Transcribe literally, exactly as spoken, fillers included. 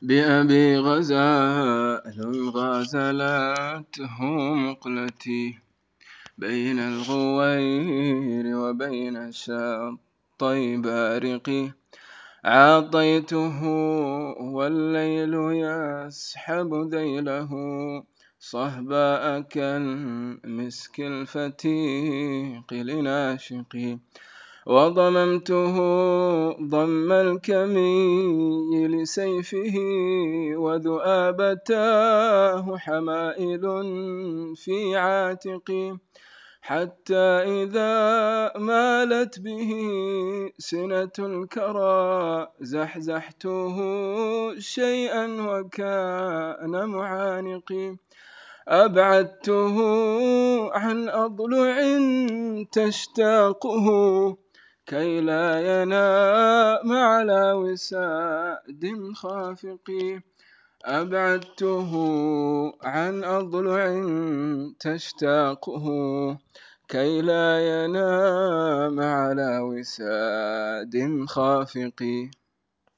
بأبي غزال غزلته مقلتي بين الغوير وبين شطي بارقي، عاطيته والليل يسحب ذيله صهباء كالمسك الفتيق لناشقي، وضممته ضم الكمي لسيفه وذؤابتاه حمائل في عاتقي، حتى إذا مالت به سنة الكرى زحزحته شيئا وكان معانقي، أبعدته عن أضلع تشتاقه كي لا ينام على وساد خافقي، أبعدته عن أضلع تشتاقه كي لا ينام على وساد خافقي.